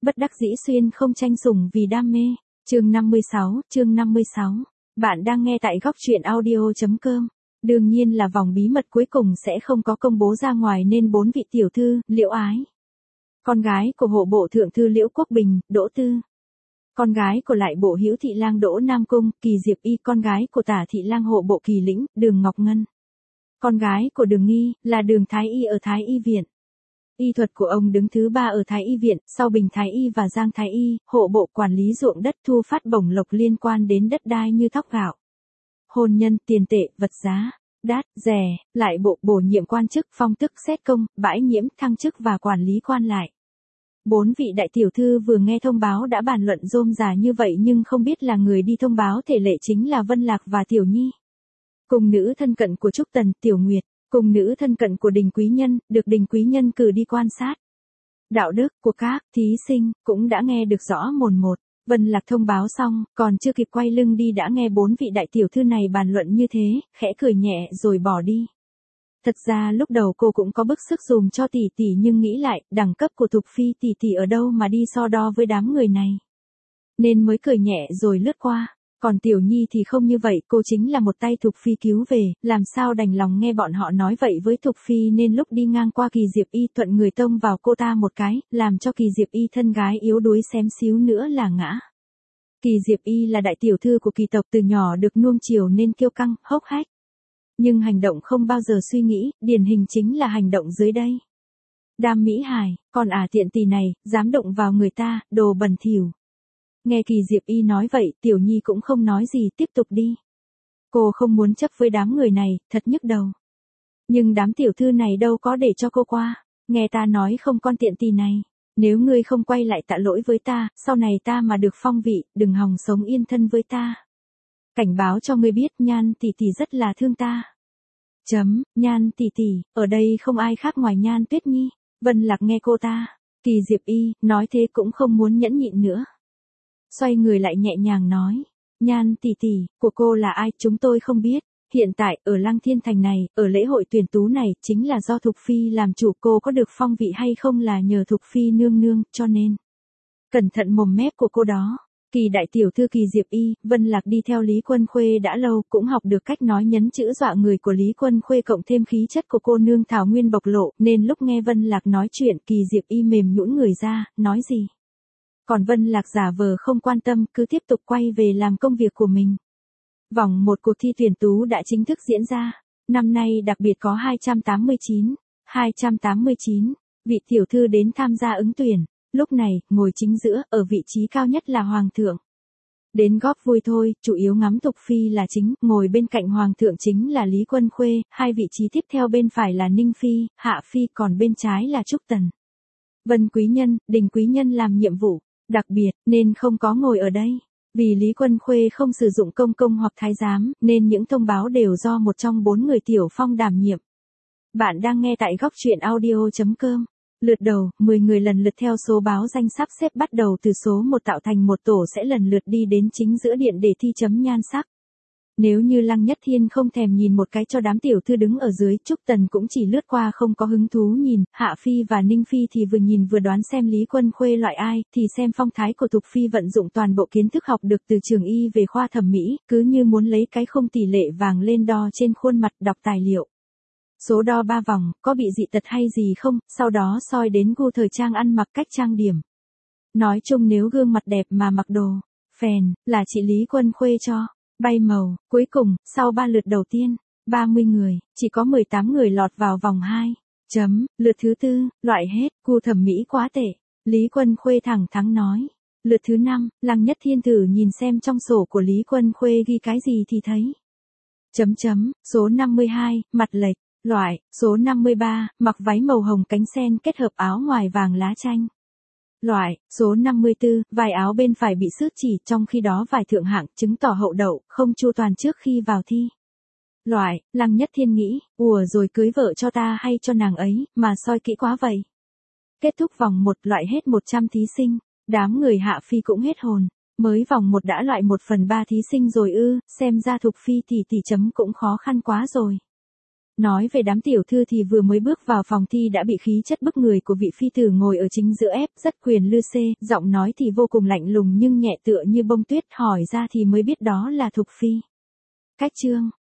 bất đắc dĩ xuyên không tranh sủng vì đam mê. Chương 56. Bạn đang nghe tại góc truyện audio.com. Đương nhiên là vòng bí mật cuối cùng sẽ không có công bố ra ngoài nên 4 vị tiểu thư, Liễu Ái, con gái của hộ bộ thượng thư Liễu Quốc Bình, Đỗ Tư, con gái của lại bộ Hữu thị lang Đỗ Nam Cung, Kỳ Diệp Y, con gái của tả thị lang hộ bộ Kỳ Lĩnh, Đường Ngọc Ngân, con gái của Đường Nghi, là Đường Thái Y ở Thái Y viện. Y thuật của ông đứng thứ 3 ở Thái Y viện, sau Bình Thái Y và Giang Thái Y, hộ bộ quản lý ruộng đất, thu phát bổng lộc liên quan đến đất đai như thóc gạo, hôn nhân, tiền tệ, vật giá, đát, rẻ, lại bộ bổ nhiệm quan chức, phong tước, xét công, bãi nhiễm, thăng chức và quản lý quan lại. 4 vị đại tiểu thư vừa nghe thông báo đã bàn luận rôm rả như vậy nhưng không biết là người đi thông báo thể lệ chính là Vân Lạc và Tiểu Nhi. Cùng nữ thân cận của Trúc Tần, Tiểu Nguyệt, cùng nữ thân cận của Đình Quý Nhân, được Đình Quý Nhân cử đi quan sát đạo đức của các thí sinh, cũng đã nghe được rõ mồn một. Vân Lạc thông báo xong, còn chưa kịp quay lưng đi đã nghe 4 vị đại tiểu thư này bàn luận như thế, khẽ cười nhẹ rồi bỏ đi. Thật ra lúc đầu cô cũng có bức sức dùm cho tỷ tỷ nhưng nghĩ lại, đẳng cấp của Thục Phi tỷ tỷ ở đâu mà đi so đo với đám người này. Nên mới cười nhẹ rồi lướt qua. Còn Tiểu Nhi thì không như vậy, cô chính là một tay Thục Phi cứu về, làm sao đành lòng nghe bọn họ nói vậy với Thục Phi nên lúc đi ngang qua Kỳ Diệp Y thuận người tông vào cô ta một cái, làm cho Kỳ Diệp Y thân gái yếu đuối xém xíu nữa là ngã. Kỳ Diệp Y là đại tiểu thư của Kỳ tộc, từ nhỏ được nuông chiều nên kiêu căng, hốc hách. Nhưng hành động không bao giờ suy nghĩ, điển hình chính là hành động dưới đây. Đam Mỹ Hải, còn tiện tỳ này, dám động vào người ta, đồ bẩn thỉu. Nghe Kỳ Diệp Y nói vậy, Tiểu Nhi cũng không nói gì, tiếp tục đi. Cô không muốn chấp với đám người này, thật nhức đầu. Nhưng đám tiểu thư này đâu có để cho cô qua. Nghe ta nói không, con tiện tỳ này, nếu ngươi không quay lại tạ lỗi với ta, sau này ta mà được phong vị, đừng hòng sống yên thân với ta. Cảnh báo cho ngươi biết, Nhan tỷ tỷ rất là thương ta. Nhan tỷ tỷ, ở đây không ai khác ngoài Nhan Tuyết Nhi. Vân Lạc nghe cô ta, Kỳ Diệp Y, nói thế cũng không muốn nhẫn nhịn nữa. Xoay người lại nhẹ nhàng nói, Nhan tỷ tỷ, của cô là ai, chúng tôi không biết. Hiện tại, ở Lăng Thiên Thành này, ở lễ hội tuyển tú này, chính là do Thục Phi làm chủ, cô có được phong vị hay không là nhờ Thục Phi nương nương, cho nên. Cẩn thận mồm mép của cô đó. Kỳ đại tiểu thư Kỳ Diệp Y, Vân Lạc đi theo Lý Quân Khuê đã lâu, cũng học được cách nói nhấn chữ dọa người của Lý Quân Khuê cộng thêm khí chất của cô nương Thảo Nguyên bộc lộ, nên lúc nghe Vân Lạc nói chuyện, Kỳ Diệp Y mềm nhũn người ra, nói gì. Còn Vân Lạc giả vờ không quan tâm, cứ tiếp tục quay về làm công việc của mình. Vòng 1 cuộc thi tuyển tú đã chính thức diễn ra. Năm nay đặc biệt có 289 vị tiểu thư đến tham gia ứng tuyển. Lúc này, ngồi chính giữa, ở vị trí cao nhất là Hoàng thượng. Đến góp vui thôi, chủ yếu ngắm Thục Phi là chính, ngồi bên cạnh Hoàng thượng chính là Lý Quân Khuê, hai vị trí tiếp theo bên phải là Ninh Phi, Hạ Phi, còn bên trái là Trúc Tần. Vân Quý Nhân, Đình Quý Nhân làm nhiệm vụ đặc biệt, nên không có ngồi ở đây. Vì Lý Quân Khuê không sử dụng công công hoặc thái giám, nên những thông báo đều do một trong 4 người Tiểu Phong đảm nhiệm. Bạn đang nghe tại góc truyện audio.com. Lượt đầu, 10 người lần lượt theo số báo danh sắp xếp bắt đầu từ số 1 tạo thành một tổ sẽ lần lượt đi đến chính giữa điện để thi chấm nhan sắc. Nếu như Lăng Nhất Thiên không thèm nhìn một cái cho đám tiểu thư đứng ở dưới, Trúc Tần cũng chỉ lướt qua không có hứng thú nhìn, Hạ Phi và Ninh Phi thì vừa nhìn vừa đoán xem Lý Quân Khuê loại ai, thì xem phong thái của Thục Phi vận dụng toàn bộ kiến thức học được từ trường y về khoa thẩm mỹ, cứ như muốn lấy cái khung tỷ lệ vàng lên đo trên khuôn mặt đọc tài liệu. Số đo 3 vòng, có bị dị tật hay gì không, sau đó soi đến gu thời trang ăn mặc cách trang điểm. Nói chung nếu gương mặt đẹp mà mặc đồ phèn, là chị Lý Quân Khuê cho bay màu. Cuối cùng, sau 3 lượt đầu tiên, 30 người, chỉ có 18 người lọt vào vòng 2. Lượt thứ 4, loại hết, gu thẩm mỹ quá tệ. Lý Quân Khuê thẳng thắn nói. Lượt thứ 5, Lăng Nhất Thiên thử nhìn xem trong sổ của Lý Quân Khuê ghi cái gì thì thấy. Số 52, mặt lệch. Loại, số 53, mặc váy màu hồng cánh sen kết hợp áo ngoài vàng lá chanh. Loại, số 54, vải áo bên phải bị xước chỉ, trong khi đó vải thượng hạng, chứng tỏ hậu đậu, không chu toàn trước khi vào thi. Loại, Lăng Nhất Thiên nghĩ, ùa rồi cưới vợ cho ta hay cho nàng ấy, mà soi kỹ quá vậy. Kết thúc vòng 1 loại hết 100 thí sinh, đám người Hạ Phi cũng hết hồn. Mới vòng 1 đã loại 1/3 thí sinh rồi ư, xem ra Thục Phi tỷ chấm cũng khó khăn quá rồi. Nói về đám tiểu thư thì vừa mới bước vào phòng thi đã bị khí chất bức người của vị phi tử ngồi ở chính giữa ép, rất quyền lư xê, giọng nói thì vô cùng lạnh lùng nhưng nhẹ tựa như bông tuyết, hỏi ra thì mới biết đó là Thục Phi. Cách chương